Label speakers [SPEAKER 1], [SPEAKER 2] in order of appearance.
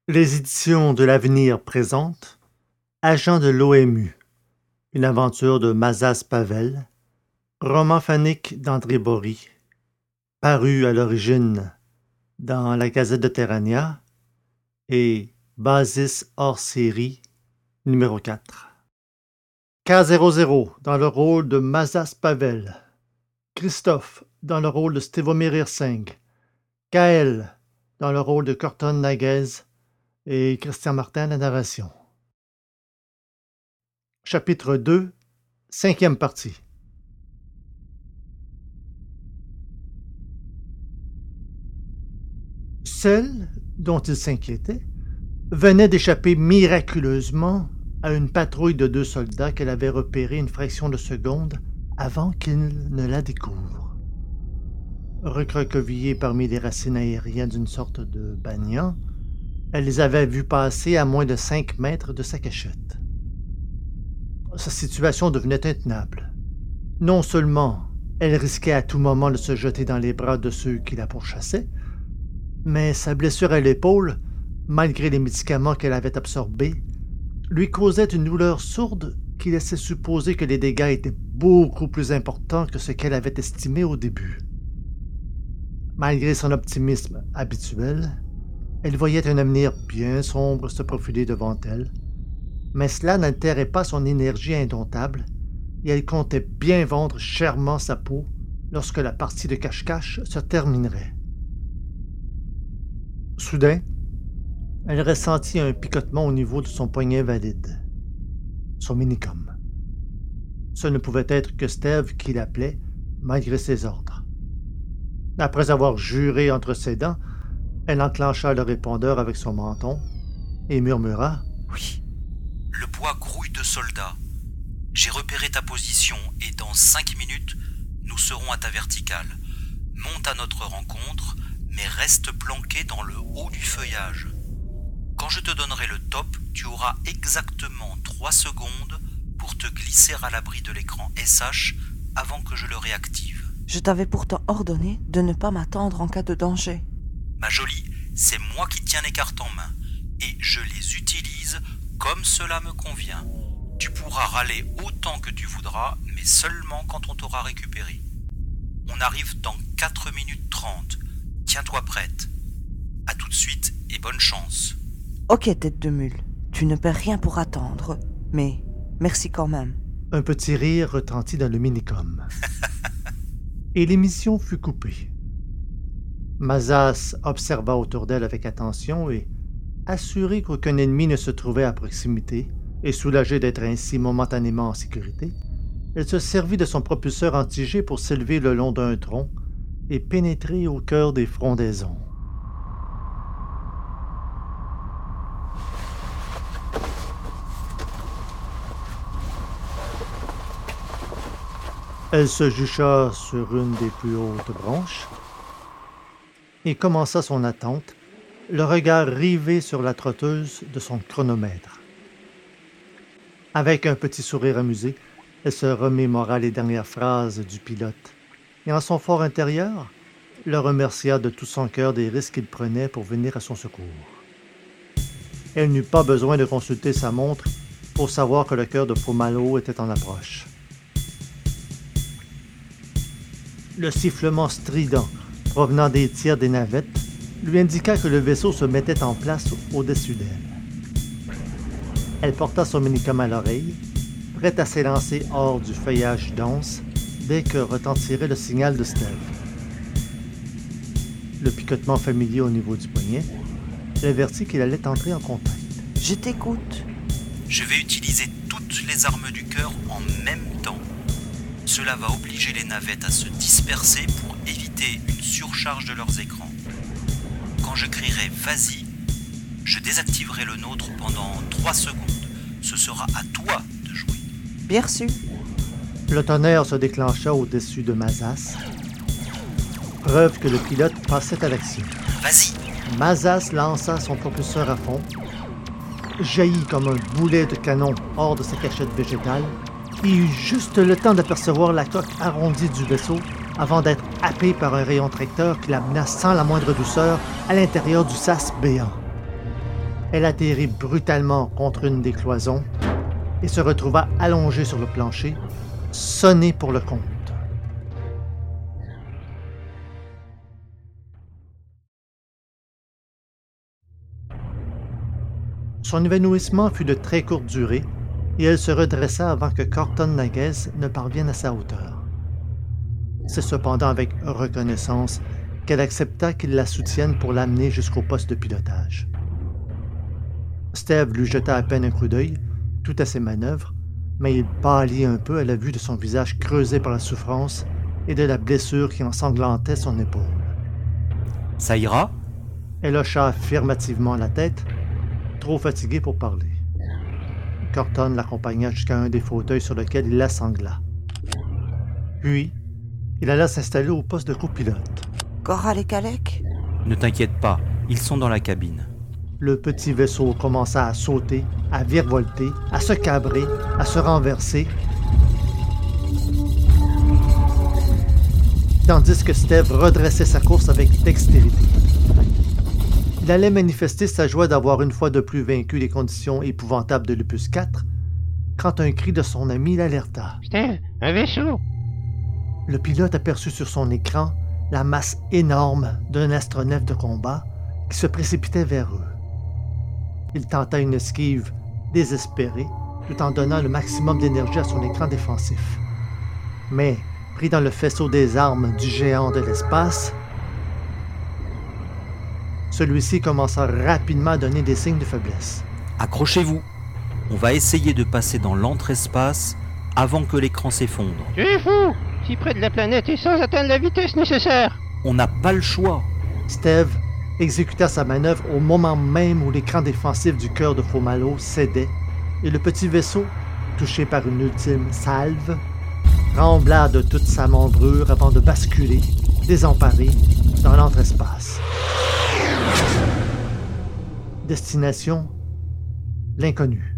[SPEAKER 1] Les éditions de l'Avenir présentent Agent de l'OMU, une aventure de Mazas Pavel, roman phonique d'André Bory, paru à l'origine dans la Gazette de Terrania et Basis hors série numéro 4. K00 dans le rôle de Mazas Pavel, Christophe dans le rôle de Stevomir Hirsing, Kael dans le rôle de Corton Naguez et Christian Martin à la narration. Chapitre 2, cinquième partie. Celle dont il s'inquiétait venait d'échapper miraculeusement à une patrouille de 2 soldats qu'elle avait repérée une fraction de seconde avant qu'ils ne la découvrent. Recroquevillées parmi les racines aériennes d'une sorte de banyan, elle les avait vus passer à moins de 5 mètres de sa cachette. Sa situation devenait intenable. Non seulement elle risquait à tout moment de se jeter dans les bras de ceux qui la pourchassaient, mais sa blessure à l'épaule, malgré les médicaments qu'elle avait absorbés, lui causait une douleur sourde qui laissait supposer que les dégâts étaient beaucoup plus importants que ce qu'elle avait estimé au début. Malgré son optimisme habituel, elle voyait un avenir bien sombre se profiler devant elle, mais cela n'altérait pas son énergie indomptable et elle comptait bien vendre chèrement sa peau lorsque la partie de cache-cache se terminerait. Soudain, elle ressentit un picotement au niveau de son poignet valide, son minicum. Ce ne pouvait être que Steve qui l'appelait, malgré ses ordres. Après avoir juré entre ses dents, elle enclencha le répondeur avec son menton et murmura «
[SPEAKER 2] Oui. Le bois grouille de soldats. J'ai repéré ta position et dans 5 minutes, nous serons à ta verticale. Monte à notre rencontre, mais reste planqué dans le haut du feuillage. Quand je te donnerai le top, tu auras exactement 3 secondes pour te glisser à l'abri de l'écran SH avant que je le réactive.
[SPEAKER 3] Je t'avais pourtant ordonné de ne pas m'attendre en cas de danger.
[SPEAKER 2] Ma jolie, c'est moi qui tiens les cartes en main et je les utilise comme cela me convient. Tu pourras râler autant que tu voudras, mais seulement quand on t'aura récupéré. On arrive dans 4 minutes 30. Tiens-toi prête. À tout de suite et bonne chance.
[SPEAKER 3] Ok, tête de mule, tu ne perds rien pour attendre, mais merci quand même. »
[SPEAKER 1] Un petit rire retentit dans le minicom. Et l'émission fut coupée. Mazas observa autour d'elle avec attention et, assurée qu'aucun ennemi ne se trouvait à proximité et soulagée d'être ainsi momentanément en sécurité, elle se servit de son propulseur anti-jet pour s'élever le long d'un tronc et pénétrer au cœur des frondaisons. Elle se jucha sur une des plus hautes branches et commença son attente, le regard rivé sur la trotteuse de son chronomètre. Avec un petit sourire amusé, elle se remémora les dernières phrases du pilote et en son fort intérieur, le remercia de tout son cœur des risques qu'il prenait pour venir à son secours. Elle n'eut pas besoin de consulter sa montre pour savoir que le cœur de Pomalo était en approche. Le sifflement strident provenant des tirs des navettes lui indiqua que le vaisseau se mettait en place au-dessus d'elle. Elle porta son minicom à l'oreille, prête à s'élancer hors du feuillage dense dès que retentirait le signal de Steve. Le picotement familier au niveau du poignet l'avertit qu'il allait entrer en contact.
[SPEAKER 3] « Je t'écoute. »
[SPEAKER 2] Je vais utiliser toutes les armes du cœur en même temps. Cela va obliger les navettes à se disperser pour éviter une surcharge de leurs écrans. Quand je crierai « Vas-y », je désactiverai le nôtre pendant 3 secondes. Ce sera à toi de jouer.
[SPEAKER 3] Bien reçu.
[SPEAKER 1] Le tonnerre se déclencha au-dessus de Mazas, preuve que le pilote passait à l'action.
[SPEAKER 2] Vas-y.
[SPEAKER 1] Mazas lança son propulseur à fond, jaillit comme un boulet de canon hors de sa cachette végétale et eut juste le temps d'apercevoir la coque arrondie du vaisseau avant d'être happé par un rayon tracteur qui l'amena sans la moindre douceur à l'intérieur du sas béant. Elle atterrit brutalement contre une des cloisons et se retrouva allongée sur le plancher, sonnée pour le compte. Son évanouissement fut de très courte durée et elle se redressa avant que Corton Naguez ne parvienne à sa hauteur. C'est cependant avec reconnaissance qu'elle accepta qu'il la soutienne pour l'amener jusqu'au poste de pilotage. Steve lui jeta à peine un coup d'œil, tout à ses manœuvres, mais il pâlit un peu à la vue de son visage creusé par la souffrance et de la blessure qui ensanglantait son épaule.
[SPEAKER 2] « Ça ira ?»
[SPEAKER 1] Elle hocha affirmativement la tête, trop fatiguée pour parler. Corton l'accompagna jusqu'à un des fauteuils sur lequel il la sangla. Puis, il alla s'installer au poste de copilote.
[SPEAKER 3] Coral et Calec?
[SPEAKER 2] Ne t'inquiète pas, ils sont dans la cabine.
[SPEAKER 1] Le petit vaisseau commença à sauter, à virevolter, à se cabrer, à se renverser, tandis que Steve redressait sa course avec dextérité. Il allait manifester sa joie d'avoir une fois de plus vaincu les conditions épouvantables de l'Opus 4, quand un cri de son ami l'alerta.
[SPEAKER 4] « Steve, un vaisseau! »
[SPEAKER 1] Le pilote aperçut sur son écran la masse énorme d'un astronef de combat qui se précipitait vers eux. Il tenta une esquive désespérée tout en donnant le maximum d'énergie à son écran défensif. Mais, pris dans le faisceau des armes du géant de l'espace, celui-ci commença rapidement à donner des signes de faiblesse.
[SPEAKER 2] Accrochez-vous. On va essayer de passer dans l'entre-espace avant que l'écran s'effondre.
[SPEAKER 4] Tu es fou! Si près de la planète et sans atteindre la vitesse nécessaire!
[SPEAKER 2] On n'a pas le choix.
[SPEAKER 1] Steve exécuta sa manœuvre au moment même où l'écran défensif du cœur de Fomalo cédait et le petit vaisseau, touché par une ultime salve, trembla de toute sa membrure avant de basculer, désemparé, dans l'entre-espace. Destination, l'inconnu.